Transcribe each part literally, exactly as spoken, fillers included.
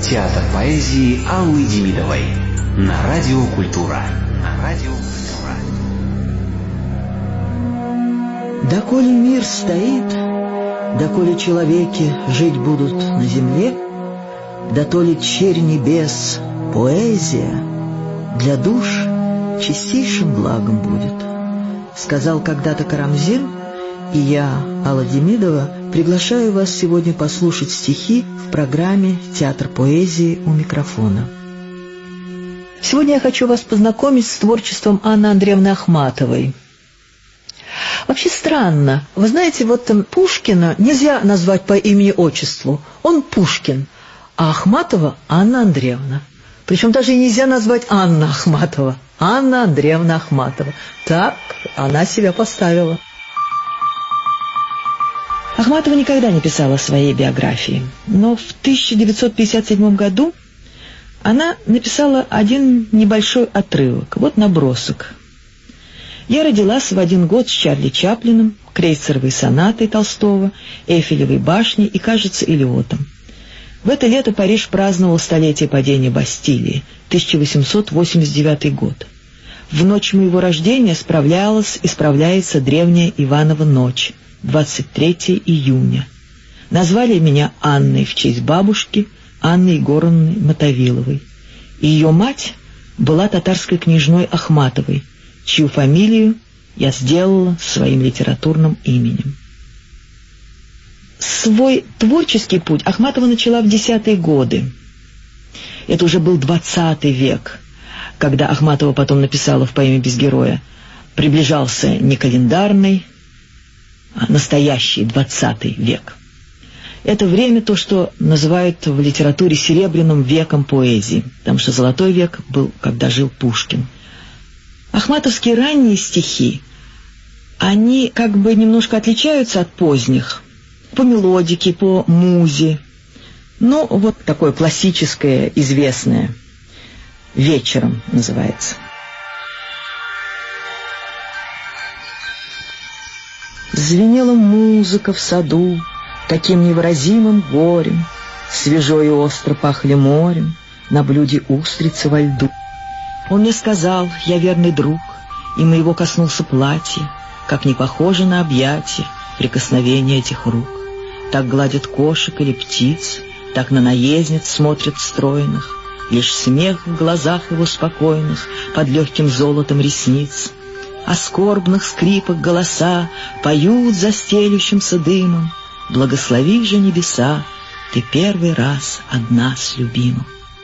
Театр поэзии Аллы Демидовой на Радио Культура. На Радио Культура. Доколе мир стоит, доколе человеки жить будут на земле, дотоле черь небес поэзия для душ чистейшим благом будет, сказал когда-то Карамзин, и я, Алла Демидова, приглашаю вас сегодня послушать стихи в программе «Театр поэзии» у микрофона. Сегодня я хочу вас познакомить с творчеством Анны Андреевны Ахматовой. Вообще странно. Вы знаете, вот Пушкина нельзя назвать по имени-отчеству. Он Пушкин, а Ахматова Анна Андреевна. Причем даже и нельзя назвать Анна Ахматова. Анна Андреевна Ахматова. Так она себя поставила. Ахматова никогда не писала своей биографии, но в тысяча девятьсот пятьдесят седьмом году она написала один небольшой отрывок, вот набросок. «Я родилась в один год с Чарли Чаплином, крейцеровой сонатой Толстого, Эйфелевой башней и, кажется, Элиотом. В это лето Париж праздновал столетие падения Бастилии, тысяча восемьсот восемьдесят девятый год. В ночь моего рождения справлялась и справляется древняя Иванова ночь, двадцать третьего июня. Назвали меня Анной в честь бабушки, Анны Егоровны Мотовиловой. И ее мать была татарской княжной Ахматовой, чью фамилию я сделала своим литературным именем». Свой творческий путь Ахматова начала в десятые годы. Это уже был двадцатый век, когда Ахматова потом написала в поэме «Без героя». Приближался не календарный, а настоящий двадцатый век. Это время то, что называют в литературе серебряным веком поэзии, потому что золотой век был, когда жил Пушкин. Ахматовские ранние стихи, они как бы немножко отличаются от поздних, по мелодике, по музе. Но вот такое классическое, известное, «Вечером» называется. Звенела музыка в саду таким невыразимым горем, свежо и остро пахли морем, на блюде устрицы во льду. Он мне сказал: я верный друг, и моего коснулся платье, как не похоже на объятие, прикосновение этих рук. Так гладят кошек или птиц, так на наездниц смотрят стройных, лишь смех в глазах его спокойных под легким золотом ресниц. А скорбных скрипок голоса поют за стелющимся дымом: благослови же небеса, ты первый раз одна с любимым.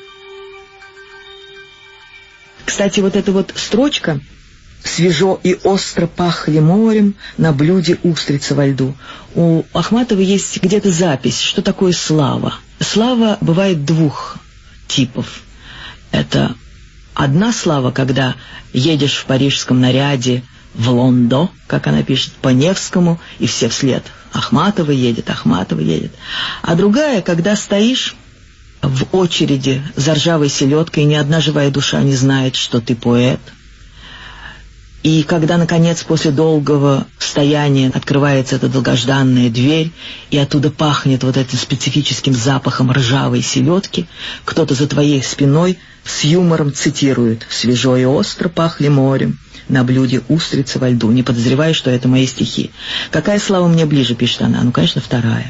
Кстати, вот эта вот строчка «свежо и остро пахли морем, на блюде устрицы во льду». У Ахматовой есть где-то запись, что такое слава. Слава бывает двух типов. Это одна слава, когда едешь в парижском наряде в Лондо, как она пишет, по Невскому, и все вслед: Ахматова едет, Ахматова едет. А другая, когда стоишь в очереди за ржавой селедкой, и ни одна живая душа не знает, что ты поэт. И когда, наконец, после долгого стояния открывается эта долгожданная дверь, и оттуда пахнет вот этим специфическим запахом ржавой селедки, кто-то за твоей спиной с юмором цитирует: «Свежо и остро пахли морем, на блюде устрицы во льду», не подозревая, что это мои стихи. Какая слава мне ближе, пишет она? Ну, конечно, вторая.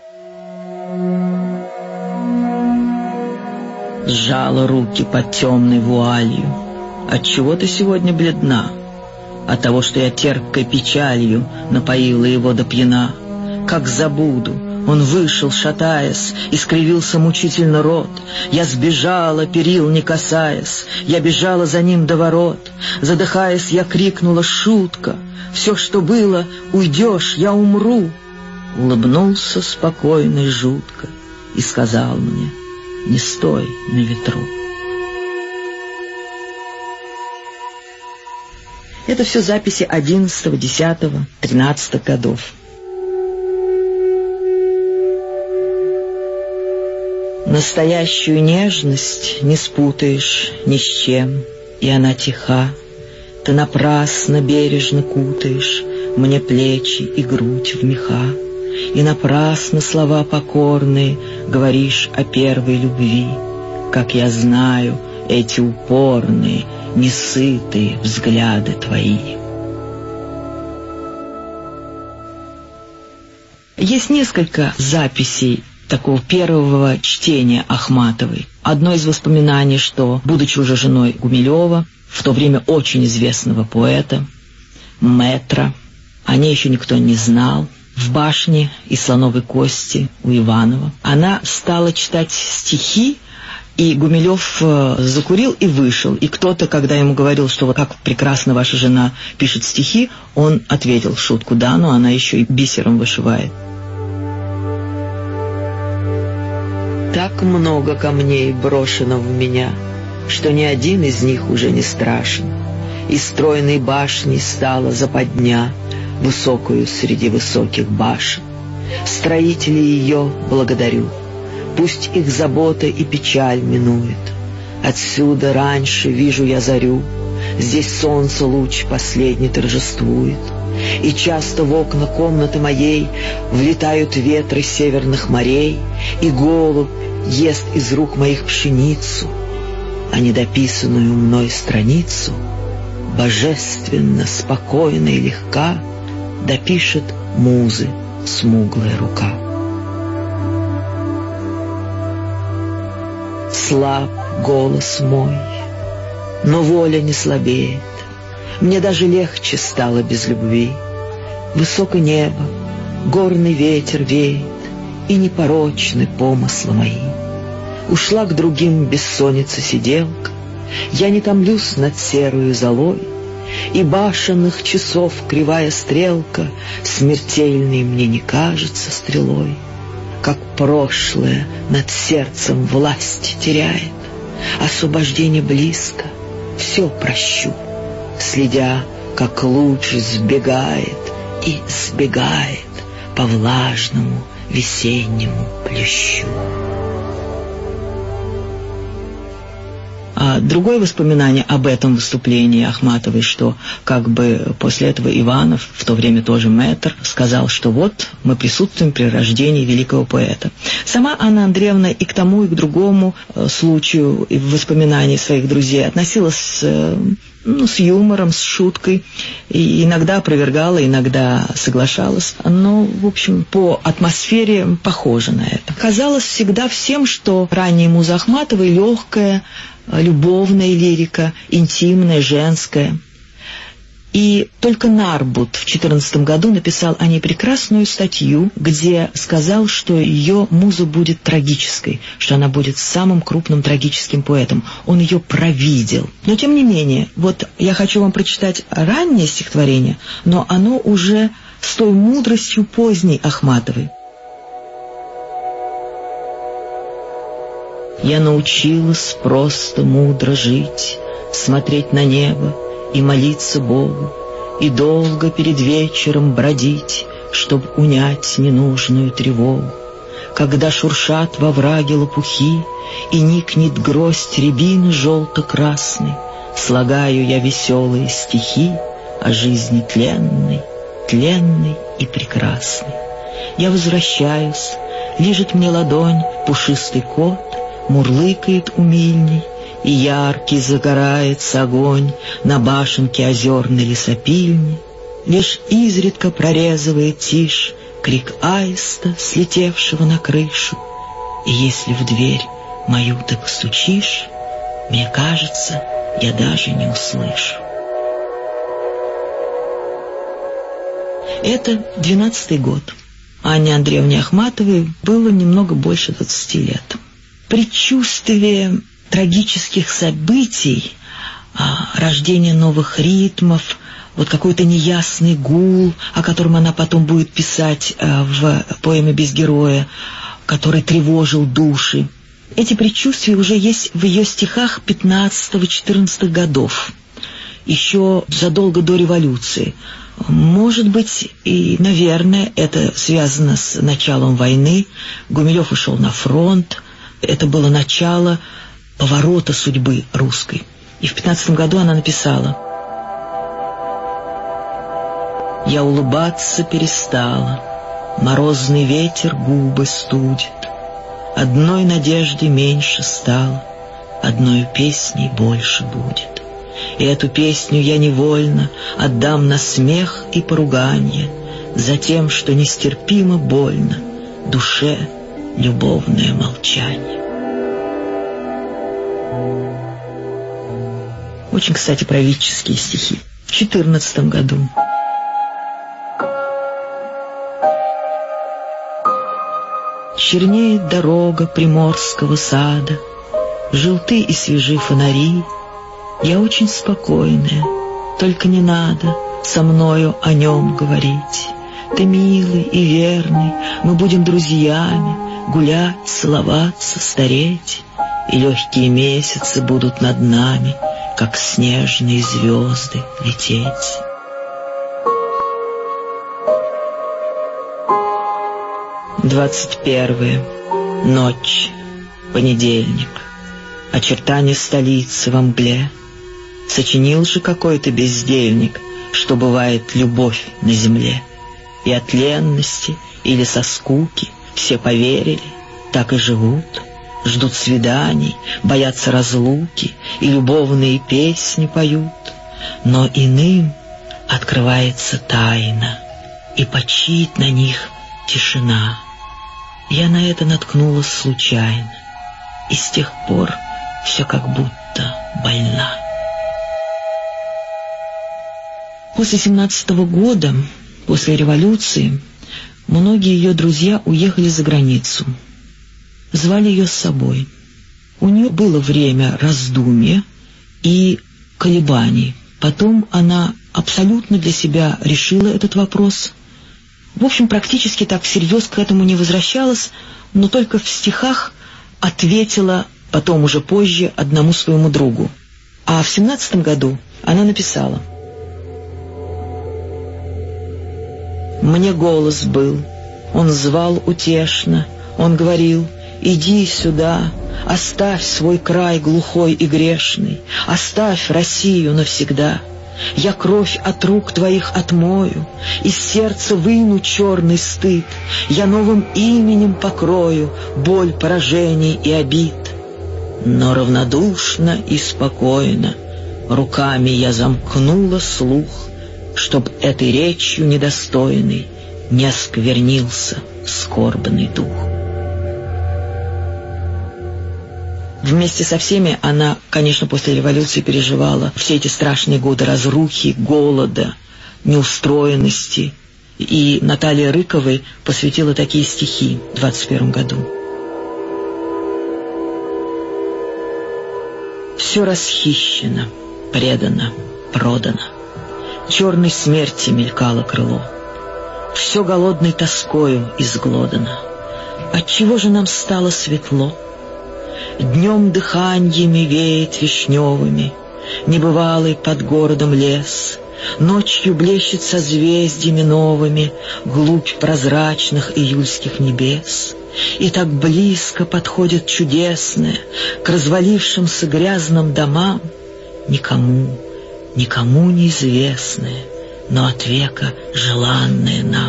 Сжала руки под темной вуалью. Отчего ты сегодня бледна? От того, что я терпкой печалью напоила его до пьяна. Как забуду, он вышел, шатаясь, и скривился мучительно рот. Я сбежала, перил не касаясь, я бежала за ним до ворот. Задыхаясь, я крикнула: шутка, все, что было, уйдешь, я умру. Улыбнулся спокойно и жутко и сказал мне: не стой на ветру. Это все записи одиннадцатого, десятого, тринадцатого годов. Настоящую нежность не спутаешь ни с чем, и она тиха. Ты напрасно бережно кутаешь мне плечи и грудь в меха, и напрасно слова покорные говоришь о первой любви. как я знаю, эти упорные, несытые взгляды твои. Есть несколько записей такого первого чтения Ахматовой. Одно из воспоминаний, что, будучи уже женой Гумилева, в то время очень известного поэта, мэтра, о ней еще никто не знал, в башне из слоновой кости у Иванова, она стала читать стихи, и Гумилев закурил и вышел. И кто-то, когда ему говорил, что вот как прекрасно ваша жена пишет стихи, он ответил в шутку: да, но она еще и бисером вышивает. Так много камней брошено в меня, что ни один из них уже не страшен. И стройной башней стала западня, высокую среди высоких башен. Строителей ее благодарю, пусть их забота и печаль минует. Отсюда раньше вижу я зарю, здесь солнце луч последний торжествует. И часто в окна комнаты моей влетают ветры северных морей, и голубь ест из рук моих пшеницу, а недописанную мной страницу божественно, спокойно и легка допишет музы смуглая рука. Слаб голос мой, но воля не слабеет, мне даже легче стало без любви. Высокое небо, горный ветер веет, и непорочны помыслы мои. Ушла к другим бессонница сиделка, я не томлюсь над серою золой, и башенных часов кривая стрелка смертельной мне не кажется стрелой. Как прошлое над сердцем власть теряет, освобождение близко, все прощу, следя, как луч сбегает и сбегает по влажному весеннему плющу. А другое воспоминание об этом выступлении Ахматовой, что как бы после этого Иванов, в то время тоже мэтр, сказал, что вот мы присутствуем при рождении великого поэта. Сама Анна Андреевна и к тому, и к другому случаю и в воспоминании своих друзей относилась ну, с юмором, с шуткой, и иногда опровергала, иногда соглашалась, но, в общем, по атмосфере похоже на это. Казалось всегда всем, что ранняя муза Ахматовой легкая, любовная лирика, интимная, женская. И только Нарбут в четырнадцатом году написал о ней прекрасную статью, где сказал, что ее муза будет трагической, что она будет самым крупным трагическим поэтом. Он ее провидел. Но тем не менее, вот я хочу вам прочитать раннее стихотворение, но оно уже с той мудростью поздней Ахматовой. Я научилась просто мудро жить, смотреть на небо и молиться Богу, и долго перед вечером бродить, чтоб унять ненужную тревогу. Когда шуршат во враге лопухи и никнет гроздь рябины желто-красной, слагаю я веселые стихи о жизни тленной, тленной и прекрасной. Я возвращаюсь, лижет мне ладонь пушистый кот, мурлыкает умильней, и яркий загорается огонь на башенке озерной лесопильни. Лишь изредка прорезывает тишь крик аиста, слетевшего на крышу. И если в дверь мою ты постучишь, мне кажется, я даже не услышу. Это двенадцатый год. Анне Андреевне Ахматовой было немного больше двадцати лет. Предчувствие трагических событий, рождение новых ритмов, вот какой-то неясный гул, о котором она потом будет писать в поэме «Без героя», который тревожил души. Эти предчувствия уже есть в ее стихах пятнадцатого-четырнадцатых годов, еще задолго до революции. Может быть, и, наверное, это связано с началом войны. Гумилев ушел на фронт. Это было начало поворота судьбы русской. И в пятнадцатом году она написала: «Я улыбаться перестала, морозный ветер губы студит, одной надежды меньше стало, одною песней больше будет. И эту песню я невольно отдам на смех и поруганье, за тем, что нестерпимо больно душе любовное молчание. Очень, кстати, правительские стихи. В четырнадцатом году. Чернеет дорога приморского сада, желты и свежи фонари. Я очень спокойная, только не надо со мною о нем говорить. Ты милый и верный, мы будем друзьями, гулять, целоваться, стареть, и легкие месяцы будут над нами, как снежные звезды, лететь. Двадцать первое. Ночь. Понедельник. Очертания столицы во мгле. Сочинил же какой-то бездельник, что бывает любовь на земле. И от ленности или со скуки все поверили, так и живут. Ждут свиданий, боятся разлуки и любовные песни поют. Но иным открывается тайна, и почиет на них тишина. Я на это наткнулась случайно, и с тех пор все как будто больна. После семнадцатого года, после революции, многие ее друзья уехали за границу. Звали ее с собой. У нее было время раздумья и колебаний. Потом она абсолютно для себя решила этот вопрос. В общем, практически так всерьез к этому не возвращалась, но только в стихах ответила потом уже позже одному своему другу. А в семнадцатом году она написала: «Мне голос был, он звал утешно, он говорил: иди сюда, оставь свой край глухой и грешный, оставь Россию навсегда. Я кровь от рук твоих отмою, из сердца выну черный стыд, я новым именем покрою боль поражений и обид. Но равнодушно и спокойно руками я замкнула слух, чтоб этой речью недостойной не осквернился скорбный дух». Вместе со всеми она, конечно, после революции переживала все эти страшные годы разрухи, голода, неустроенности. И Наталья Рыковой посвятила такие стихи в двадцать первом году. «Все расхищено, предано, продано. Черной смерти мелькало крыло. Все голодной тоскою изглодано. Отчего же нам стало светло? Днем дыханьями веет вишневыми, небывалый под городом лес, ночью блещет созвездиями новыми глубь прозрачных июльских небес. И так близко подходит чудесное к развалившимся грязным домам, никому, никому неизвестное, но от века желанное нам».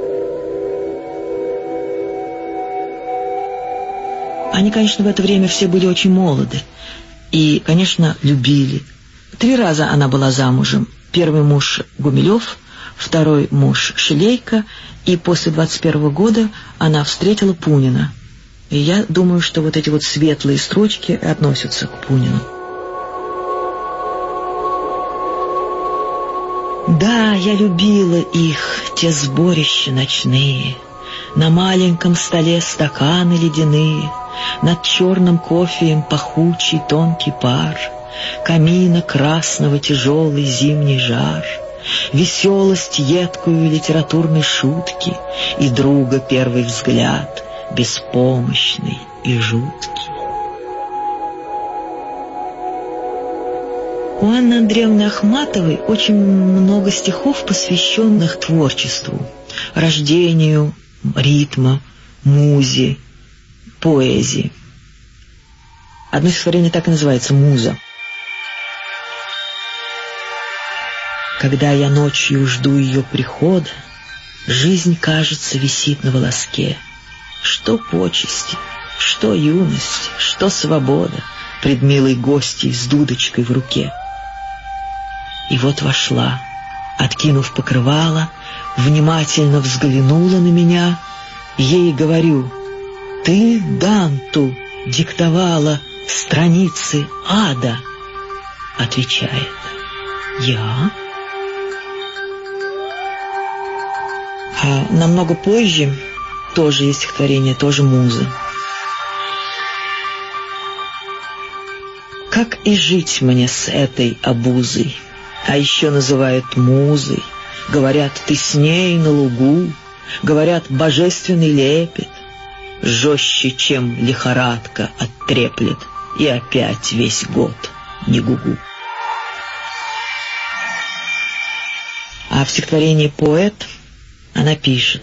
Они, конечно, в это время все были очень молоды и, конечно, любили. Три раза она была замужем. Первый муж Гумилев, второй муж Шилейко, и после двадцать первого года она встретила Пунина. И я думаю, что вот эти вот светлые строчки относятся к Пунину. Да, я любила их, те сборища ночные, на маленьком столе стаканы ледяные, над черным кофеем пахучий тонкий пар, камина красного тяжелый зимний жар, веселость едкую литературной шутки и друга первый взгляд, беспомощный и жуткий. У Анны Андреевны Ахматовой очень много стихов, посвященных творчеству, рождению ритма, музе, поэзии. Одно стихотворение так и называется «Муза». Когда я ночью жду ее прихода, жизнь, кажется, висит на волоске. Что почести, что юность, что свобода, пред милой гостьей с дудочкой в руке. И вот вошла, откинув покрывало, внимательно взглянула на меня, ей говорю: «Ты Данту диктовала страницы ада?» Отвечает: «Я». А намного позже тоже есть стихотворение, тоже музы. Как и жить мне с этой обузой, а еще называют музой. Говорят, ты с ней на лугу, говорят, божественный лепет, жестче, чем лихорадка оттреплет, и опять весь год не гугу. А в стихотворении «Поэт» она пишет: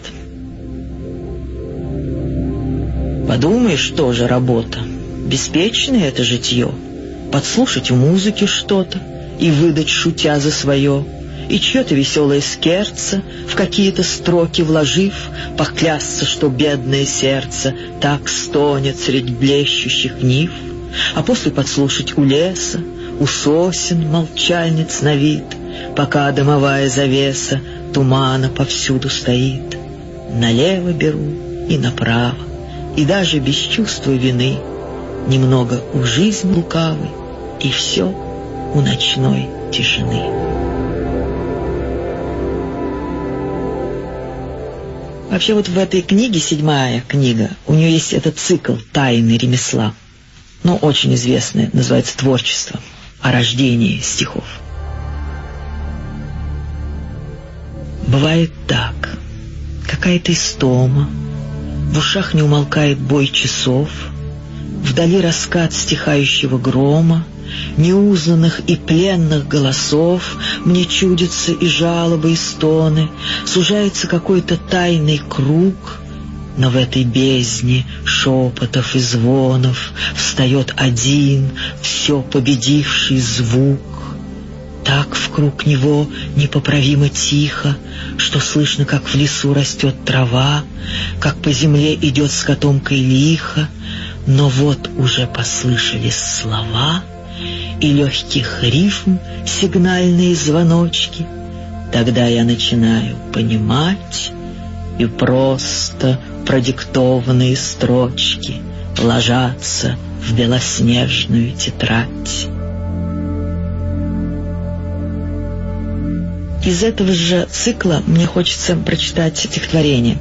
«Подумаешь, тоже работа, беспечное это житье, подслушать в музыке что-то и выдать, шутя, за свое, и чье-то веселое скерце в какие-то строки вложив, поклясться, что бедное сердце так стонет средь блещущих нив, а после подслушать у леса, у сосен молчальниц на вид, пока дымовая завеса тумана повсюду стоит. Налево беру и направо, и даже без чувства вины, немного у жизни лукавой, и все у ночной тишины». Вообще вот в этой книге, седьмая книга, у нее есть этот цикл «Тайны ремесла», ну, очень известный, называется «Творчество», о рождении стихов. Бывает так: какая-то истома, в ушах не умолкает бой часов, вдали раскат стихающего грома, неузнанных и пленных голосов, мне чудятся и жалобы, и стоны, сужается какой-то тайный круг, но в этой бездне шепотов и звонов встает один, все победивший звук. Так в круг него непоправимо тихо, что слышно, как в лесу растет трава, как по земле идет с котомкой лихо, но вот уже послышались слова и легких рифм сигнальные звоночки. Тогда я начинаю понимать, и просто продиктованные строчки ложатся в белоснежную тетрадь. Из этого же цикла мне хочется прочитать стихотворение.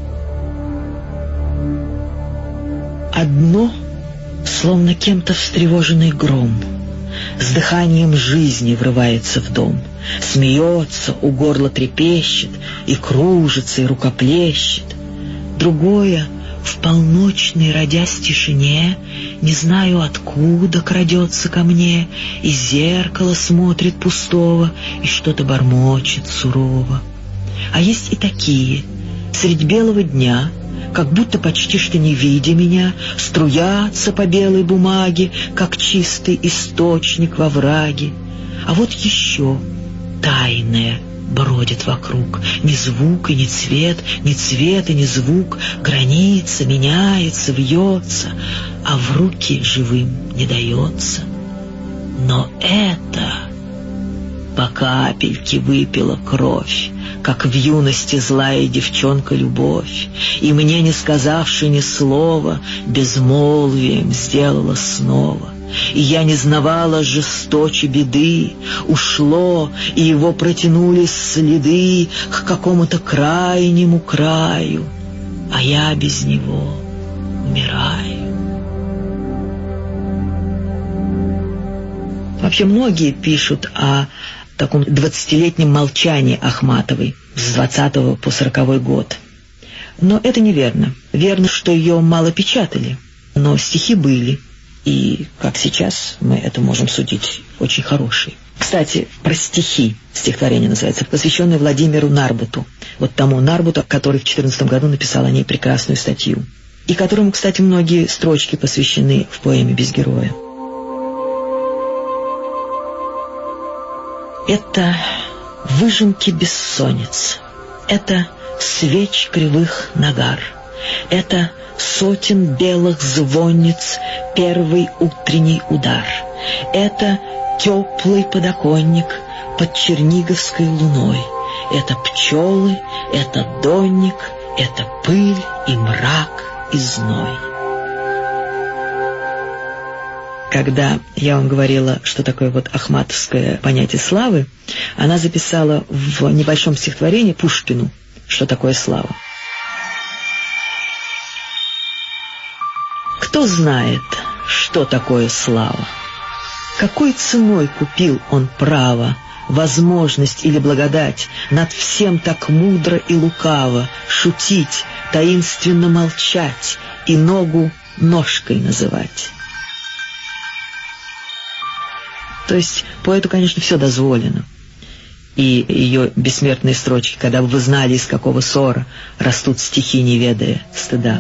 Одно, словно кем-то встревоженный гром, с дыханием жизни врывается в дом, смеется, у горла трепещет, и кружится, и рукоплещет. Другое, в полночной родясь тишине, не знаю откуда крадется ко мне, из зеркала смотрит пустого и что-то бормочет сурово. А есть и такие, средь белого дня, как будто почти что не видя меня, струятся по белой бумаге, как чистый источник во враге. А вот еще тайное бродит вокруг, ни звук и ни цвет, ни цвет и ни звук, граница меняется, вьется, а в руки живым не дается. Но это по капельке выпила кровь, как в юности злая девчонка любовь, и мне, не сказавши ни слова, безмолвием сделала снова. И я не знавала жесточе беды, ушло, и его протянулись следы к какому-то крайнему краю, а я без него умираю. Вообще многие пишут о таком двадцатилетнем молчании Ахматовой с двадцатого по сороковой год. Но это неверно. Верно, что ее мало печатали, но стихи были. И, как сейчас, мы это можем судить, очень хорошие. Кстати, про стихи. Стихотворение называется, посвященное Владимиру Нарбуту. Вот тому Нарбуту, который в четырнадцатом году написал о ней прекрасную статью. И которому, кстати, многие строчки посвящены в поэме «Без героя». Это выжимки бессонниц, это свеч кривых нагар, это сотен белых звонниц первый утренний удар, Это теплый подоконник под черниговской луной. Это пчелы, это донник, это пыль и мрак и зной. Когда я вам говорила, что такое вот ахматовское понятие славы, она записала в небольшом стихотворении Пушкину, что такое слава. Кто знает, что такое слава? Какой ценой купил он право, возможность или благодать над всем так мудро и лукаво шутить, таинственно молчать и ногу ножкой называть? То есть поэту, конечно, все дозволено. И ее бессмертные строчки: «Когда бы вы знали, из какого ссора растут стихи, не ведая стыда».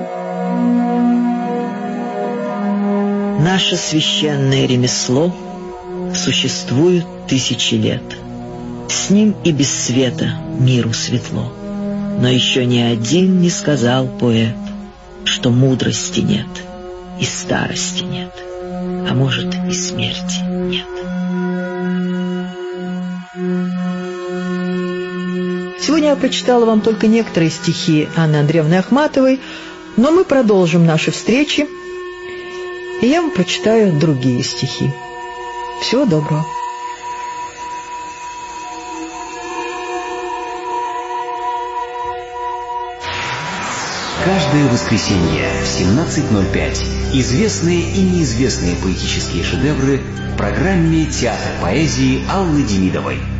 Наше священное ремесло существует тысячи лет. С ним и без света миру светло. Но еще ни один не сказал поэт, что мудрости нет и старости нет, а может и смерти нет. Сегодня я прочитала вам только некоторые стихи Анны Андреевны Ахматовой, но мы продолжим наши встречи, и я вам прочитаю другие стихи. Всего доброго. Каждое воскресенье в семнадцать ноль пять известные и неизвестные поэтические шедевры в программе «Театр поэзии» Аллы Демидовой.